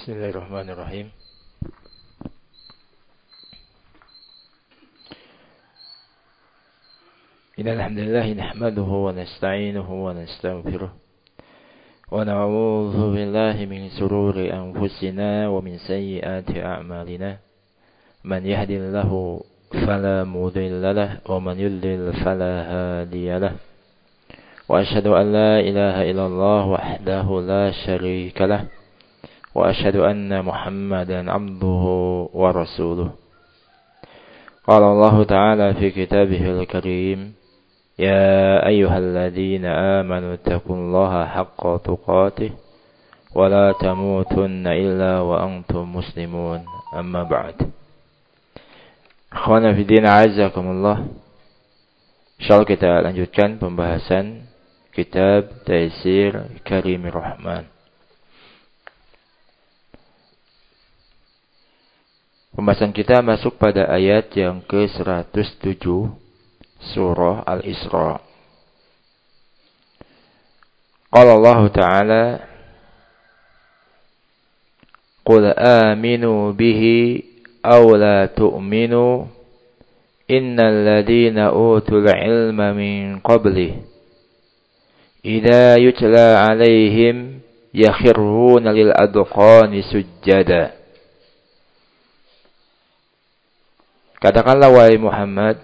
Bismillahirrahmanirrahim. Innal hamdalillah nahmaduhu wa nasta'inuhu wa nastaghfiruh wa na'udzu billahi min shururi anfusina wa min sayyiati a'malina. Man yahdihillahu fala mudilla lahu wa man yudlil fala hadiya lahu. Wa asyhadu an la ilaha illallah wahdahu la syarika lahu wa asyhadu anna Muhammadan 'abduhu wa rasuluh. Qala Allah Ta'ala fi kitabihil karim, ya ayyuhalladzina amanu taqullaha haqqa tuqatih wa la tamutunna illa wa antum muslimun. Amma ba'd. Akhwana fi din, a'azzakumullah. Insyaallah kita lanjutkan pembahasan kitab Taisir Karimir Rahman. Pembahasan kita masuk pada ayat yang ke-107 surah Al-Isra. Qala Allah Ta'ala, Qul aminu bihi aw la tu'minu innal ladhina utul ilma min qablih idza yutla alaihim yakhirruna lil adqani sujjada. Katakanlah wahai Muhammad,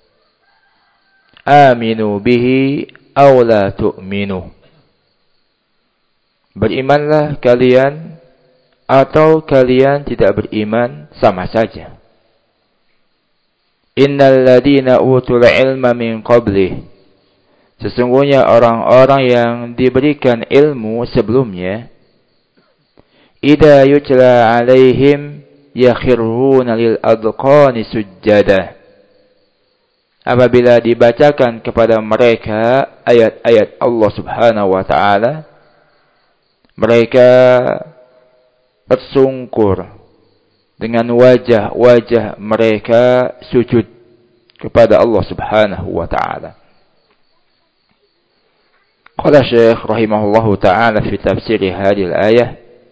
aminu bihi aw la tu'minu. Berimanlah kalian atau kalian tidak beriman, sama saja. Innal ladina utul ilma min qablih. Sesungguhnya orang-orang yang diberikan ilmu sebelumnya, idza yutla alaihim yakhiruna lil adqani sujjada. Apabila dibacakan kepada mereka ayat-ayat Allah Subhanahu wa taala, mereka tersungkur dengan wajah-wajah mereka sujud kepada Allah Subhanahu wa taala. Qala Syekh rahimahullahu taala fi tafsir hadhihi al-ayah,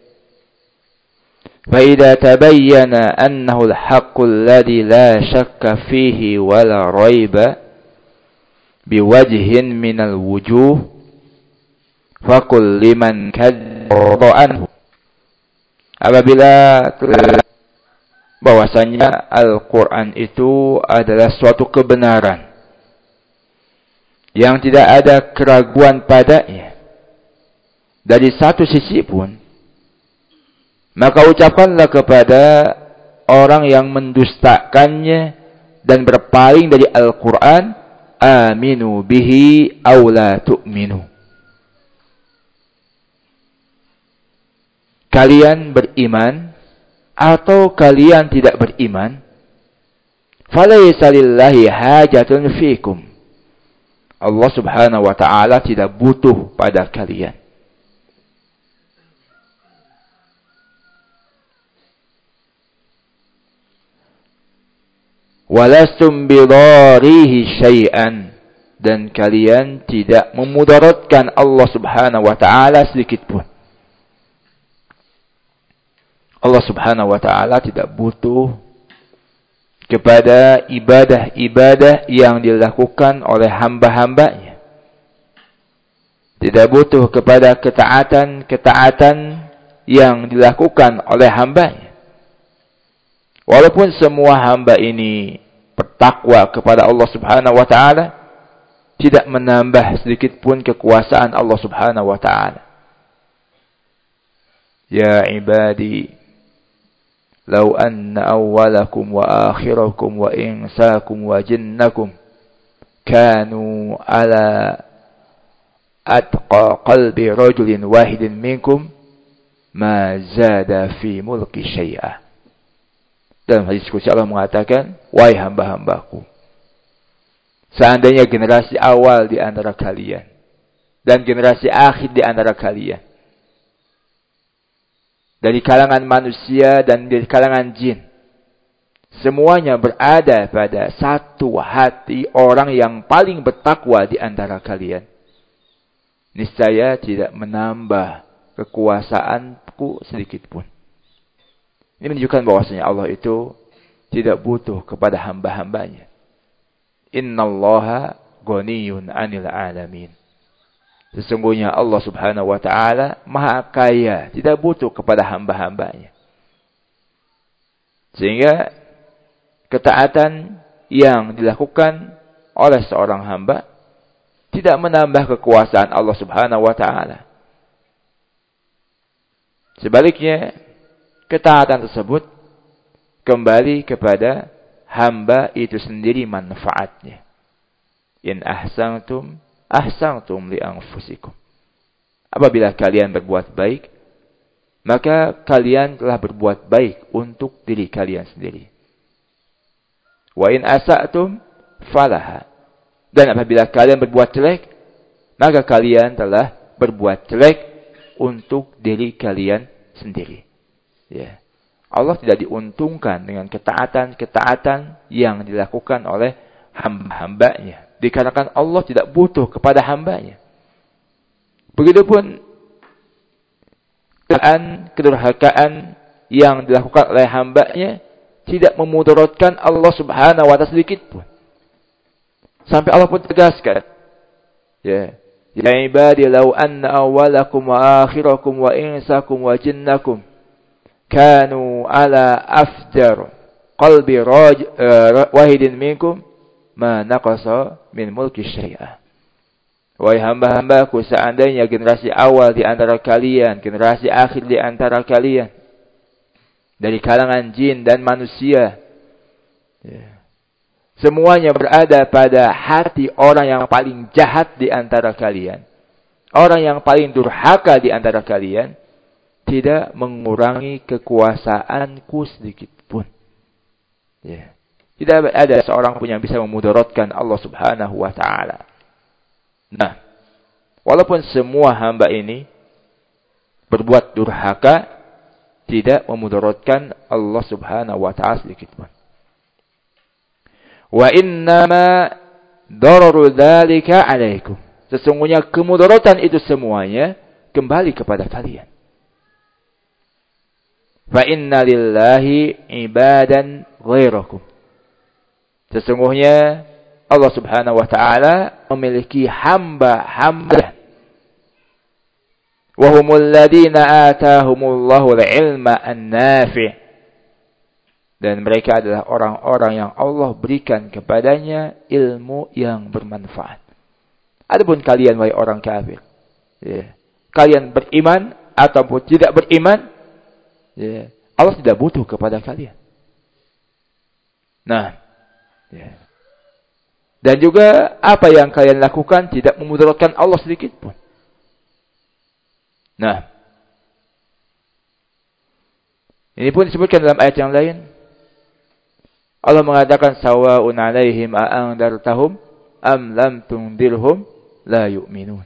فإذا تبين أنه الحق الذي لا شك فيه ولا ريب بوجه من الوجوه فقل لمن كذب عنه. Apabila bahwasanya Al-Quran itu adalah suatu kebenaran yang tidak ada keraguan padanya dari satu sisi pun, maka ucapkanlah kepada orang yang mendustakannya dan berpaling dari Al-Quran, aminu bihi aw la tu'minu. Kalian beriman atau kalian tidak beriman. Falaysa lillahi hajatun fikum. Allah Subhanahu wa ta'ala tidak butuh pada kalian. Walastum bidarihi syai'an, dan kalian tidak memudaratkan Allah Subhanahu wa taala sedikit pun. Allah Subhanahu wa taala tidak butuh kepada ibadah-ibadah yang dilakukan oleh hamba-hambanya. Tidak butuh kepada ketaatan-ketaatan yang dilakukan oleh hambanya. Walaupun semua hamba ini bertakwa kepada Allah Subhanahu wa taala, tidak menambah sedikit pun kekuasaan Allah Subhanahu wa taala. Ya ibadi, law anna awwalakum wa akhirakum wa insakum wa jinnakum kanu ala atqa qalbi rajulin wahidin minkum ma zada fi mulki syai'a. Dalam hadis qudsi Allah mengatakan, wahai hamba-hambaku, seandainya generasi awal di antara kalian dan generasi akhir di antara kalian, dari kalangan manusia dan dari kalangan jin, semuanya berada pada satu hati orang yang paling bertakwa di antara kalian, niscaya tidak menambah kekuasaanku sedikit pun. Ini menunjukkan bahwasanya Allah itu tidak butuh kepada hamba-hambanya. Innallaha ghaniyun 'anil 'alamin. Sesungguhnya Allah Subhanahu wa taala Maha Kaya, tidak butuh kepada hamba-hambanya. Sehingga ketaatan yang dilakukan oleh seorang hamba tidak menambah kekuasaan Allah Subhanahu wa taala. Sebaliknya, ketaatan tersebut kembali kepada hamba itu sendiri manfaatnya. In ahsantum ahsantum li anfusikum. Apabila kalian berbuat baik, maka kalian telah berbuat baik untuk diri kalian sendiri. Wa in asa'tum falaha. Dan apabila kalian berbuat jelek, maka kalian telah berbuat jelek untuk diri kalian sendiri. Ya. Allah tidak diuntungkan dengan ketaatan-ketaatan yang dilakukan oleh hamba-hambanya. Dikarenakan Allah tidak butuh kepada hambanya. Begitupun kedurhakaan yang dilakukan oleh hambanya tidak memudaratkan Allah Subhanahu wa taala sedikit pun. Sampai Allah pun tegaskan, ya, ya ibadi law anna awwalakum wa akhirakum wa insakum wa jinnakum kanu ala afjar qalbi wahidin minkum ma naqasa min mulki syai'ah. Wahai hamba-hambaku, seandainya generasi awal di antara kalian, generasi akhir di antara kalian, dari kalangan jin dan manusia, ya, semuanya berada pada hati orang yang paling jahat di antara kalian, orang yang paling durhaka di antara kalian, tidak mengurangi kekuasaanku sedikit pun. Ya. Tidak ada seorang pun yang bisa memudaratkan Allah Subhanahu wa taala. Nah, walaupun semua hamba ini berbuat durhaka, tidak memudaratkan Allah Subhanahu wa taala sedikit pun. Wa innama dararu dzalika 'alaikum. Sesungguhnya kemudaratan itu semuanya kembali kepada kalian. Fa inna lillahi ibadan ghairakum. Sesungguhnya Allah Subhanahu wa taala memiliki hamba-hamba. Wa humul ladzina atahumullahu al-ilma an-nafi'. Dan mereka adalah orang-orang yang Allah berikan kepadanya ilmu yang bermanfaat. Adapun kalian wahai orang kafir, ya, kalian beriman ataupun tidak beriman, ya, Allah tidak butuh kepada kalian. Nah, ya. Dan juga apa yang kalian lakukan tidak memudaratkan Allah sedikit pun. Nah, ini pun disebutkan dalam ayat yang lain. Allah mengatakan sawa'un 'alaihim a'andartahum am lam tundirhum la yu'minun.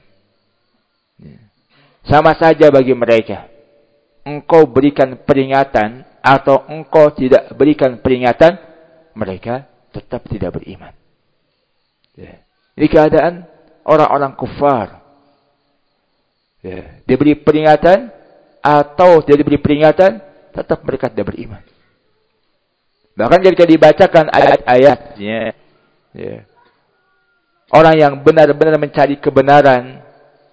Sama saja bagi mereka. Engkau berikan peringatan atau engkau tidak berikan peringatan, mereka tetap tidak beriman. Ya. Ini keadaan orang-orang kufar. Ya. Diberi peringatan atau tidak diberi peringatan, tetap mereka tidak beriman. Bahkan ketika dibacakan ayat-ayatnya, ya, orang yang benar-benar mencari kebenaran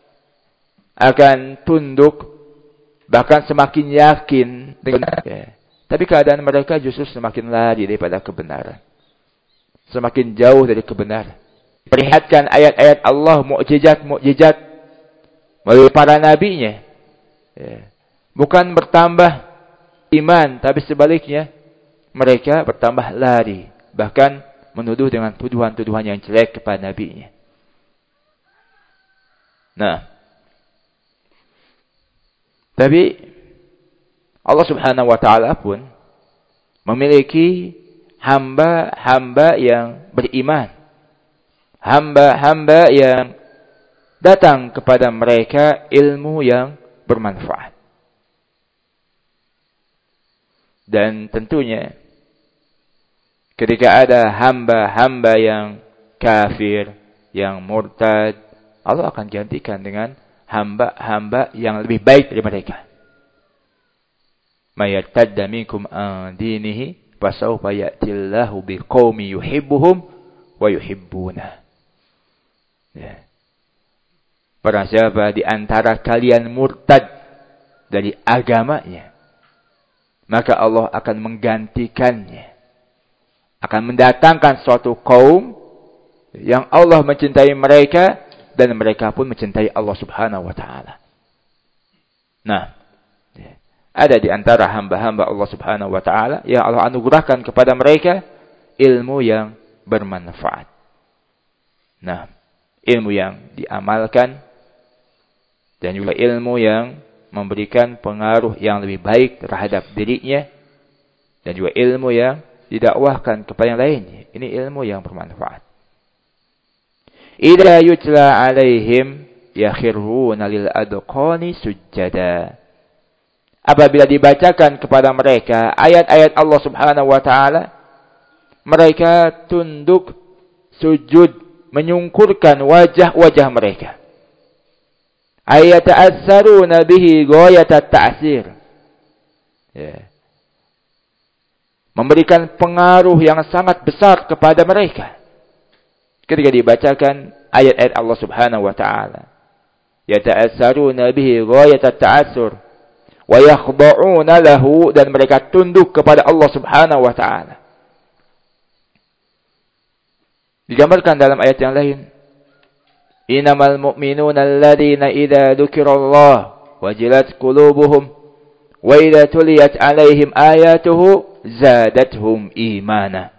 akan tunduk, bahkan semakin yakin dengan, ya. Tapi keadaan mereka justru semakin lari daripada kebenaran, semakin jauh dari kebenaran. Perlihatkan ayat-ayat Allah, mukjizat melalui para nabinya, ya. Bukan bertambah iman, tapi sebaliknya mereka bertambah lari, bahkan menuduh dengan tuduhan-tuduhan yang jelek kepada nabinya. Nah, tapi Allah Subhanahu wa taala pun memiliki hamba-hamba yang beriman. Hamba-hamba yang datang kepada mereka ilmu yang bermanfaat. Dan tentunya ketika ada hamba-hamba yang kafir, yang murtad, Allah akan gantikan dengan hamba-hamba yang lebih baik dari mereka. may yartadda minkum an dinihi fasawfa ya'tillahu biqaumin yuhibbuhum wa yuhibbuna. Ya. Barang siapa di antara kalian murtad dari agamanya, maka Allah akan menggantikannya, akan mendatangkan suatu kaum yang Allah mencintai mereka dan mereka pun mencintai Allah Subhanahu wa taala. Nah, ada di antara hamba-hamba Allah Subhanahu wa taala yang Allah anugerahkan kepada mereka ilmu yang bermanfaat. Nah, ilmu yang diamalkan dan juga ilmu yang memberikan pengaruh yang lebih baik terhadap dirinya dan juga ilmu yang didakwahkan kepada yang lainnya. Ini ilmu yang bermanfaat. Idza yutla alaihim yakhiruna lil adqani sujada. Apabila dibacakan kepada mereka ayat-ayat Allah Subhanahu wa taala, mereka tunduk sujud, menyungkurkan wajah-wajah mereka. Ayata'assaruna bihi ghayatat ta'sir. Ya. Memberikan pengaruh yang sangat besar kepada mereka ketika dibacakan ayat-ayat Allah Subhanahu wa taala. Yata'assaruna bihi ghayatat ta'assur wa yakhda'una lahu, dan mereka tunduk kepada Allah Subhanahu wa taala. Digambarkan dalam ayat yang lain, innamal mu'minuna alladzina idza dzukirallah wajilat qulubuhum wa idza tuliyat 'alaihim ayatuhu zadatuhum imana.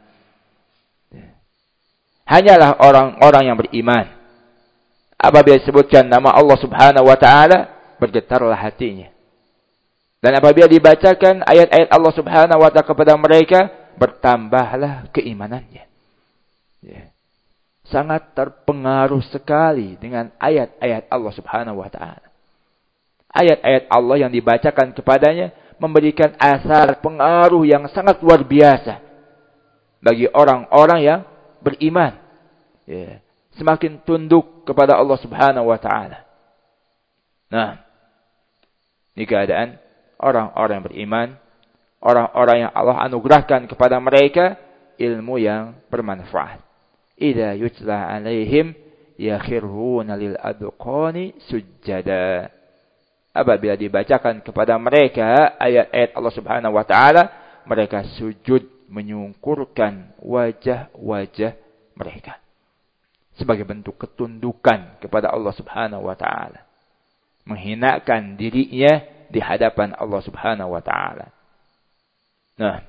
Hanyalah orang-orang yang beriman, apabila disebutkan nama Allah Subhanahu wa taala, bergetarlah hatinya. Dan apabila dibacakan ayat-ayat Allah Subhanahu wa taala kepada mereka, bertambahlah keimanannya. Ya. Sangat terpengaruh sekali dengan ayat-ayat Allah Subhanahu wa taala. Ayat-ayat Allah yang dibacakan kepadanya memberikan asar pengaruh yang sangat luar biasa bagi orang-orang yang beriman. Ya. Semakin tunduk kepada Allah Subhanahu wa taala. Nah, ini keadaan orang-orang yang beriman, orang-orang yang Allah anugerahkan kepada mereka ilmu yang bermanfaat. Idza yutla alaihim yakhiruna lil adqani sujada. Apabila dibacakan kepada mereka ayat-ayat Allah Subhanahu wa taala, mereka sujud menyungkurkan wajah-wajah mereka sebagai bentuk ketundukan kepada Allah Subhanahu wa taala, menghinakan dirinya di hadapan Allah Subhanahu wa taala. Nah,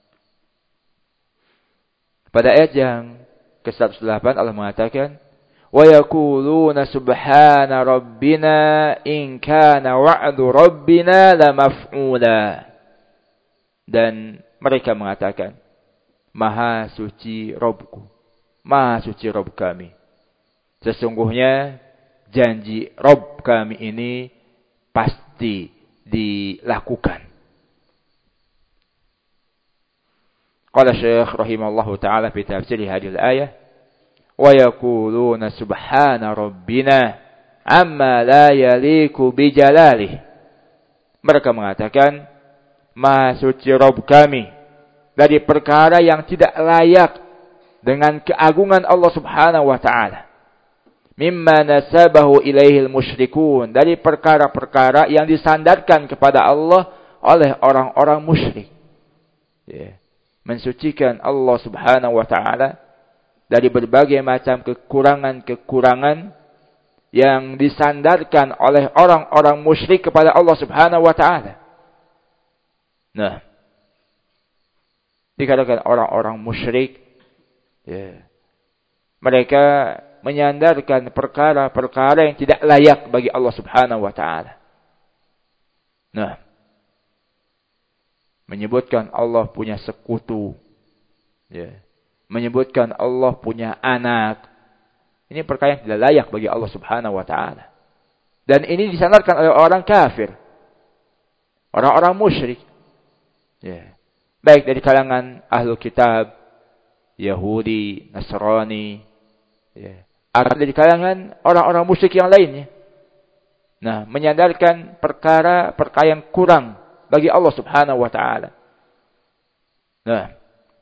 pada ayat yang ke-108 Allah mengatakan, wa yaquluna subhana rabbina in kana wa'du rabbina lamaf'ula. Dan mereka mengatakan, maha suci Rabbku, maha suci Rabb kami. Sesungguhnya janji Rabb kami ini pasti dilakukan. Qala Syekh rahimahullahu taala fi tafsir hadhihi al-ayah, wa yaquluna subhana rabbina amma la yaliku bi jalalihi. Mereka mengatakan, maha suci Rabb kami dari perkara yang tidak layak dengan keagungan Allah Subhanahu wa taala. Mimma nasabahu ilaihil musyrikun, dari perkara-perkara yang disandarkan kepada Allah oleh orang-orang musyrik. Ya. Mensucikan Allah Subhanahu wa taala dari berbagai macam kekurangan-kekurangan yang disandarkan oleh orang-orang musyrik kepada Allah Subhanahu wa taala. Nah, dikatakan orang-orang musyrik, ya, mereka menyandarkan perkara-perkara yang tidak layak bagi Allah Subhanahu wa taala. Nah, menyebutkan Allah punya sekutu, ya, menyebutkan Allah punya anak, ini perkara yang tidak layak bagi Allah Subhanahu wa taala. Dan ini disandarkan oleh orang kafir, orang-orang musyrik, ya, baik dari kalangan ahlul kitab, Yahudi, Nasrani, ya, atau dari kalangan orang-orang musyrik yang lainnya. Nah, menyandarkan perkara-perkara yang kurang bagi Allah Subhanahu wa taala. Nah,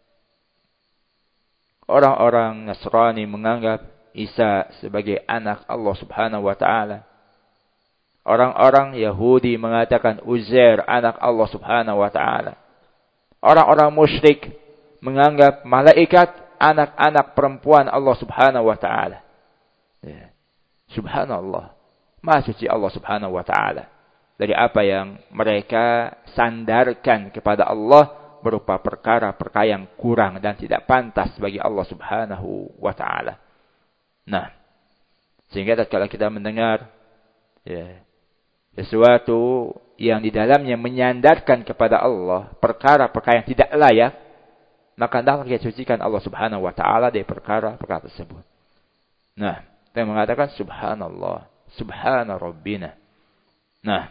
orang-orang Nasrani menganggap Isa sebagai anak Allah Subhanahu wa taala. Orang-orang Yahudi mengatakan Uzair anak Allah Subhanahu wa taala. Orang-orang musyrik menganggap malaikat anak-anak perempuan Allah Subhanahu wa taala. Ya. Subhanallah. Maha suci Allah Subhanahu wa taala dari apa yang mereka sandarkan kepada Allah berupa perkara-perkara yang kurang dan tidak pantas bagi Allah Subhanahu wa taala. Nah, sehingga tatkala kita mendengar sesuatu yang di dalamnya menyandarkan kepada Allah perkara-perkara yang tidak layak, maka hendaklah kita sucikan Allah Subhanahu wa taala dari perkara-perkara tersebut. Nah, kita mengatakan subhanallah, subhana rabbina. Nah,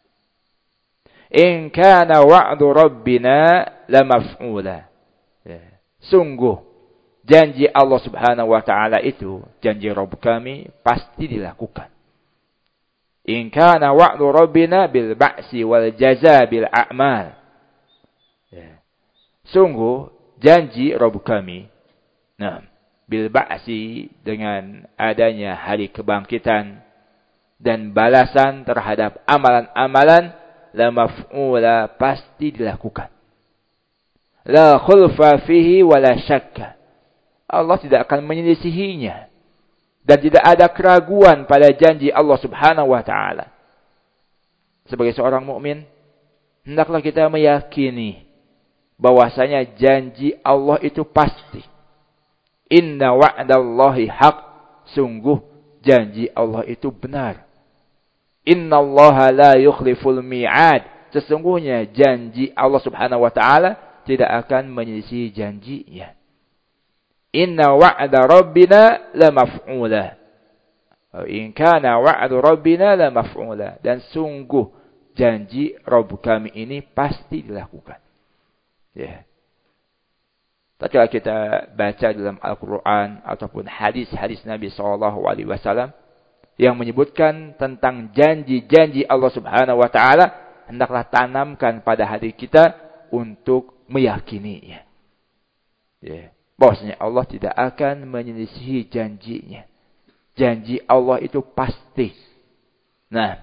in kana wa'du rabbina lamaf'ula. Sungguh janji Allah Subhanahu wa taala itu, janji Rabb kami pasti dilakukan. In kana wa'du rabbina bil ba'si wal jaza bil a'mal. Sungguh janji Rabb kami. Nah, bil ba'si dengan adanya hari kebangkitan dan balasan terhadap amalan-amalan la maf'ula pasti dilakukan. La khulfa fihi wa la syakka. Allah tidak akan menyelisihinya dan tidak ada keraguan pada janji Allah Subhanahu wa taala. Sebagai seorang mukmin, hendaklah kita meyakini bahwasanya janji Allah itu pasti. Inna wa'dallahi haq. Sungguh janji Allah itu benar. Inna allaha la yukhliful mi'ad. Sesungguhnya janji Allah Subhanahu wa taala tidak akan menyelisih janjinya. Inna wa'da rabbina la maf'ula. In kana wa'du rabbina la maf'ula. Dan sungguh janji Rabb kami ini pasti dilakukan. Ya. Tatkala kita baca dalam Al-Quran ataupun hadis-hadis Nabi SAW yang menyebutkan tentang janji-janji Allah Subhanahu wa taala, hendaklah tanamkan pada hati kita untuk meyakininya. Ya, bahwasanya Allah tidak akan menyelisihi janjinya. Janji Allah itu pasti. Nah,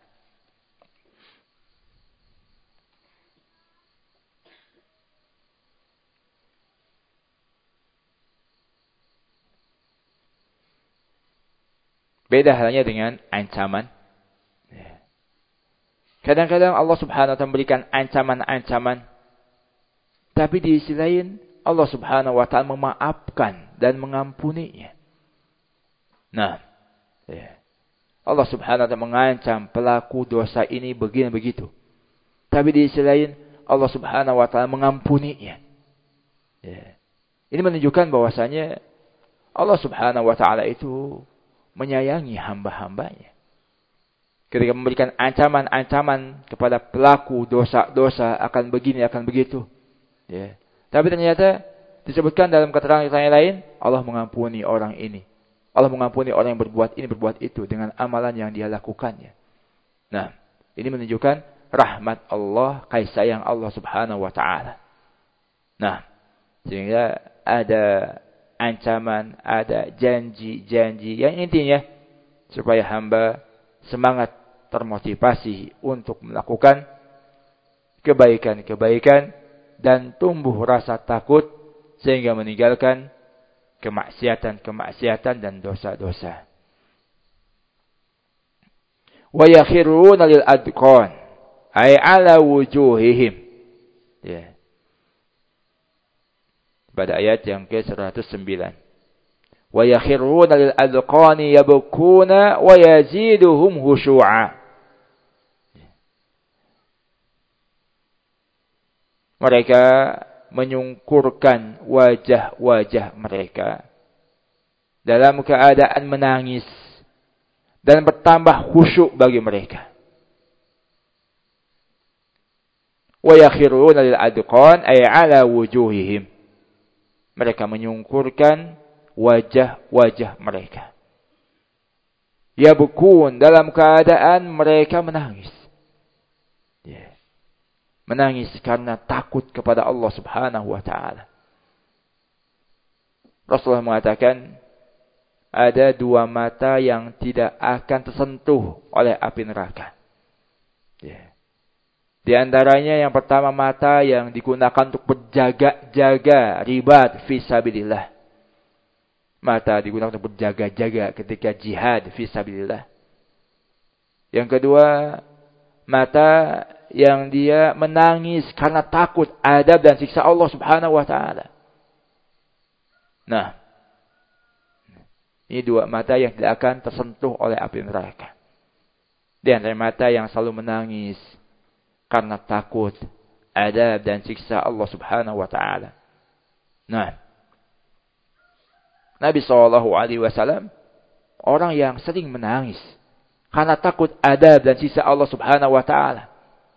beda halnya dengan ancaman. Kadang-kadang Allah Subhanahu wa taala memberikan ancaman-ancaman, tapi di sisi lain Allah Subhanahu wa taala memaafkan dan mengampuninya. Nah, Allah Subhanahu wa taala mengancam pelaku dosa ini begini begitu, tapi di sisi lain Allah Subhanahu wa taala mengampuninya. Ini menunjukkan bahwasanya Allah Subhanahu wa taala itu menyayangi hamba-hambanya. Ketika memberikan ancaman-ancaman kepada pelaku dosa-dosa akan begini, akan begitu. Ya. Tapi ternyata disebutkan dalam keterangan yang lain, Allah mengampuni orang ini. Allah mengampuni orang yang berbuat ini, berbuat itu dengan amalan yang dia lakukannya. Nah, ini menunjukkan rahmat Allah, kasih sayang Allah Subhanahu wa taala. Nah, sehingga ada ancaman, ada janji-janji yang intinya supaya hamba semangat termotivasi untuk melakukan kebaikan-kebaikan dan tumbuh rasa takut sehingga meninggalkan kemaksiatan-kemaksiatan dan dosa-dosa. Wa yakhiruna lil adqan ay ala wujuhihim. Ya. Pada ayat yang ke-109. Wa yakhiruna lil adqani yabkuna wa yaziduhum khushu'a. Mereka menyungkurkan wajah-wajah mereka dalam keadaan menangis dan bertambah khusyuk bagi mereka. Wa yakhiruna lil adqan ay ala wujuhihim. Mereka menyungkurkan wajah-wajah mereka. Yabkun, dalam keadaan mereka menangis. Menangis karena takut kepada Allah Subhanahu wa taala. Rasulullah mengatakan, ada dua mata yang tidak akan tersentuh oleh api neraka. Di antaranya yang pertama, mata yang digunakan untuk berjaga-jaga ribat fisabilillah. Mata digunakan untuk berjaga-jaga ketika jihad fisabilillah. Yang kedua, mata yang dia menangis karena takut adab dan siksa Allah Subhanahu wa taala. Nah, ini dua mata yang tidak akan tersentuh oleh api neraka. Di antara mata yang selalu menangis karena takut adab dan siksa Allah Subhanahu wa taala. Nah, Nabi SAW orang yang sering menangis karena takut adab dan siksa Allah Subhanahu wa taala.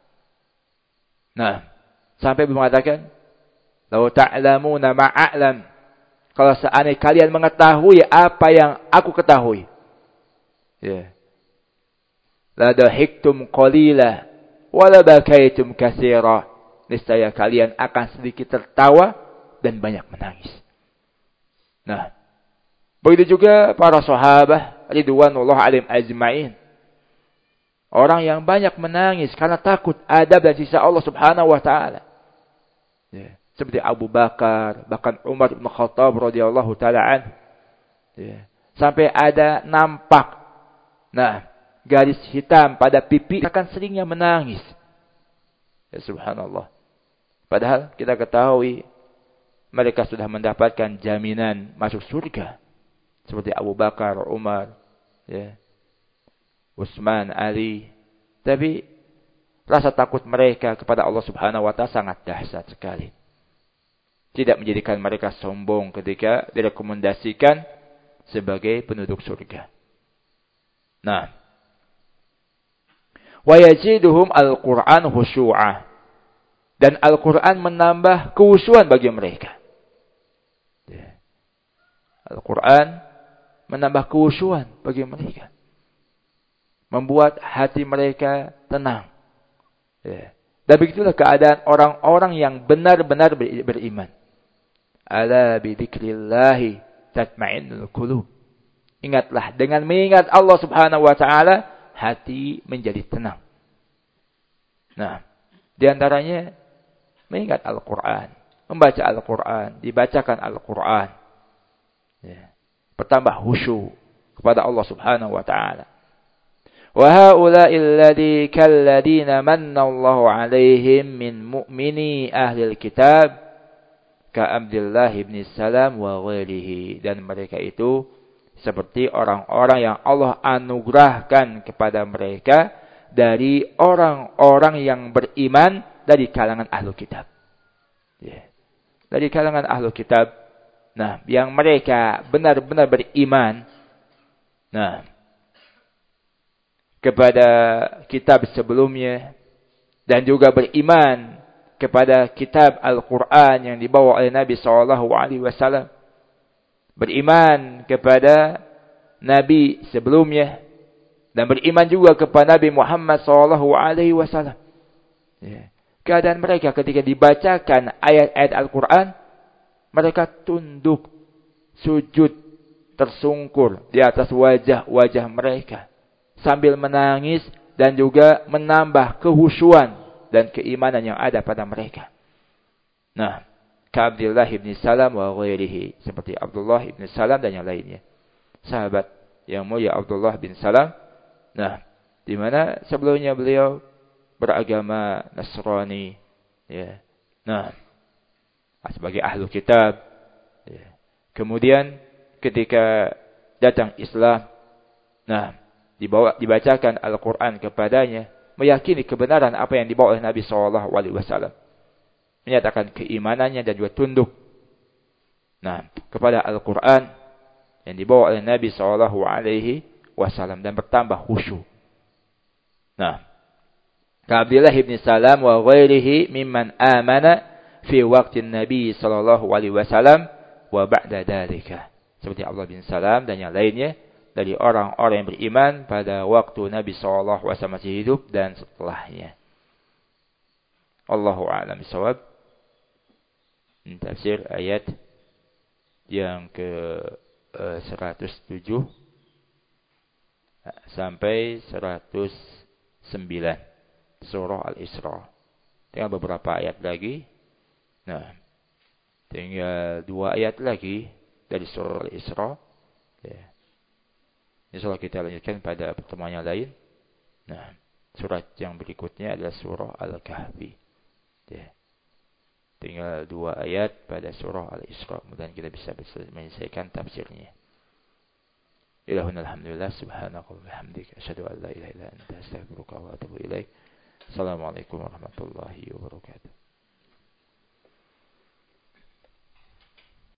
Nah, sampai mengatakan, "Lau ta'lamuna ma a'lam." Kalau seandainya kalian mengetahui apa yang aku ketahui. Ya. La dahiktum qalila wa la bakaitum katsira. Niscaya kalian akan sedikit tertawa dan banyak menangis. Nah, begitu juga para sahabat ridwanullah alaihim ajma'in. Orang yang banyak menangis karena takut adab dan siksa Allah Subhanahu wa taala. Ya. Seperti Abu Bakar, bahkan Umar bin Khattab radhiyallahu taala anhu. Ya. Sampai ada nampak garis hitam pada pipi, akan seringnya menangis. Ya, subhanallah. Padahal kita ketahui mereka sudah mendapatkan jaminan masuk surga. Seperti Abu Bakar, Umar, ya, Utsman, Ali. Tapi rasa takut mereka kepada Allah Subhanahu wa taala sangat dahsyat sekali. Tidak menjadikan mereka sombong ketika direkomendasikan sebagai penduduk surga. Nah, wa yaziduhum al-Qur'an khusyu'a. Dan Al-Qur'an menambah kekhusyuan bagi mereka. Al-Qur'an menambah kekhusyuan bagi mereka. Membuat hati mereka tenang. Dan begitulah keadaan orang-orang yang benar-benar beriman. Ala bi dzikrillahi tatma'innul qulub. Ingatlah, dengan mengingat Allah Subhanahu wa taala, hati menjadi tenang. Nah, di antaranya mengingat Al-Qur'an, membaca Al-Qur'an, dibacakan Al-Qur'an. Ya. Bertambah khusyuk kepada Allah Subhanahu wa taala. Wa haula'il ladzi kalladina manna Allahu 'alaihim min mu'mini ahlil kitab ka Abdullah bin Salam wa ghairihi. Dan mereka itu seperti orang-orang yang Allah anugerahkan kepada mereka dari orang-orang yang beriman dari kalangan ahlu kitab. Dari kalangan ahlu kitab. Nah, yang mereka benar-benar beriman kepada kitab sebelumnya dan juga beriman kepada kitab Al-Quran yang dibawa oleh Nabi SAW. Beriman kepada Nabi sebelumnya. Dan beriman juga kepada Nabi Muhammad SAW. Ya. Keadaan mereka ketika dibacakan ayat-ayat Al-Quran, mereka tunduk, sujud, tersungkur di atas wajah-wajah mereka. Sambil menangis dan juga menambah kehusuan dan keimanan yang ada pada mereka. Nah, ka Abdullah bin Salam wa ghairihi, seperti Abdullah bin Salam dan yang lainnya. Sahabat yang mulia Abdullah bin Salam. Nah, di mana sebelumnya beliau beragama Nasrani, ya. Nah, sebagai ahlu kitab. Ya. Kemudian ketika datang Islam, nah, dibacakan Al-Quran kepadanya, meyakini kebenaran apa yang dibawa oleh Nabi SAW. Menyatakan keimanannya dan juga tunduk kepada Al-Quran yang dibawa oleh Nabi SAW dan bertambah khusyuk. Nah, Abdullah bin Salam wa ghairihi mimman amana fi waqtin Nabi SAW wa ba'da dzalika. Seperti Abdullah bin Salam dan yang lainnya dari orang-orang yang beriman pada waktu Nabi SAW masih hidup dan setelahnya. Allahu a'lam bishawab. Tafsir ayat yang ke 107 sampai 109 surah Al-Isra. Tinggal beberapa ayat lagi. Nah, tinggal 2 ayat lagi dari surah Al-Isra. Ya. Insyaallah kita lanjutkan pada pertemuan yang lain. Nah, surat yang berikutnya adalah surah Al-Kahfi. Ya. Tinggal 2 ayat pada surah Al-Isra. Kemudian kita bisa menyelesaikan tafsirnya. Ilahun alhamdulillah subhanakallah bihamdik asyhadu an la ilaha illa anta astaghfiruka wa atubu ilaik. Assalamualaikum warahmatullahi wabarakatuh.